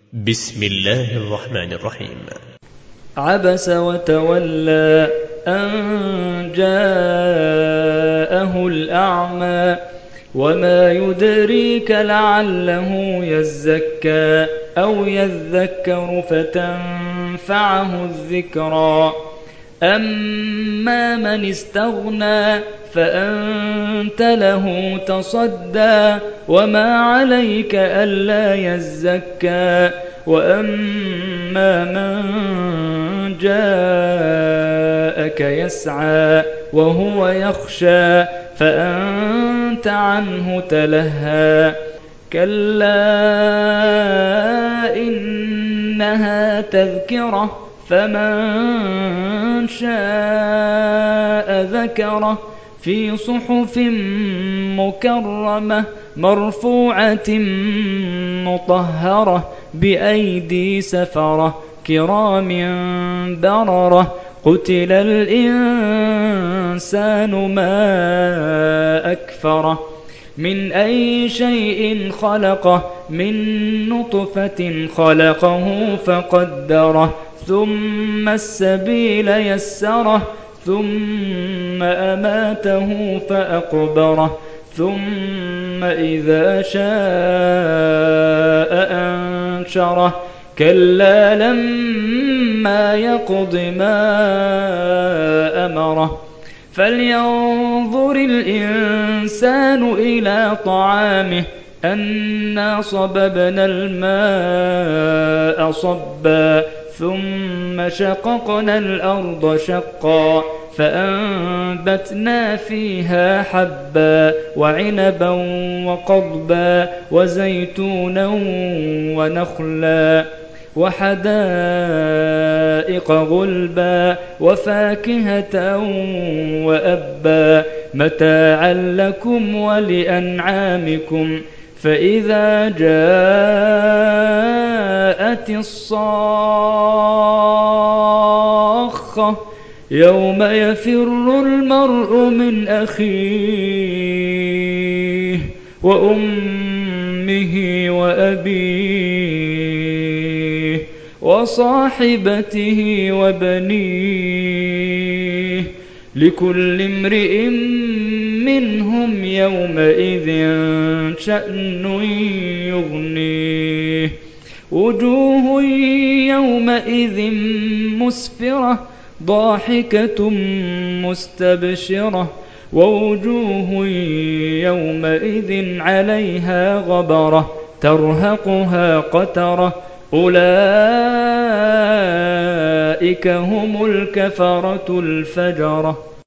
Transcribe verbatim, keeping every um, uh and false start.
بسم الله الرحمن الرحيم. عبس وتولى أن جاءه الأعمى وما يدريك لعله يزكى أو يذكر فتنفعه الذكرى أما من استغنى فأنت له تصدى وما عليك ألا يزكى وأما من جاءك يسعى وهو يخشى فأنت عنه تلهى كلا إنها تذكرة فمن شاء ذكره في صحف مكرمة مرفوعة مطهرة بأيدي سفرة كرام بررة قتل الإنسان ما أكفره من أي شيء خلقه من نطفة خلقه فقدره ثم السبيل يسره ثم أماته فأقبره ثم إذا شاء أنشره كلا لما يقض ما أمره فلينظر الإنسان إلى طعامه أنا صببنا الماء صبا ثم شققنا الأرض شقا فأنبتنا فيها حبا وعنبا وقضبا وزيتونا ونخلا وحدائق غلبا وفاكهة وأبا متاعا لكم ولأنعامكم فإذا جاءت الصاخة يوم يفر المرء من أخيه وأمه وأبيه وصاحبته وبنيه لكل امرئ منهم يومئذ شأن يغنيه وجوه يومئذ مسفرة ضاحكة مستبشرة ووجوه يومئذ عليها غبرة ترهقها قترة أولئك هم الكفرة الفجرة.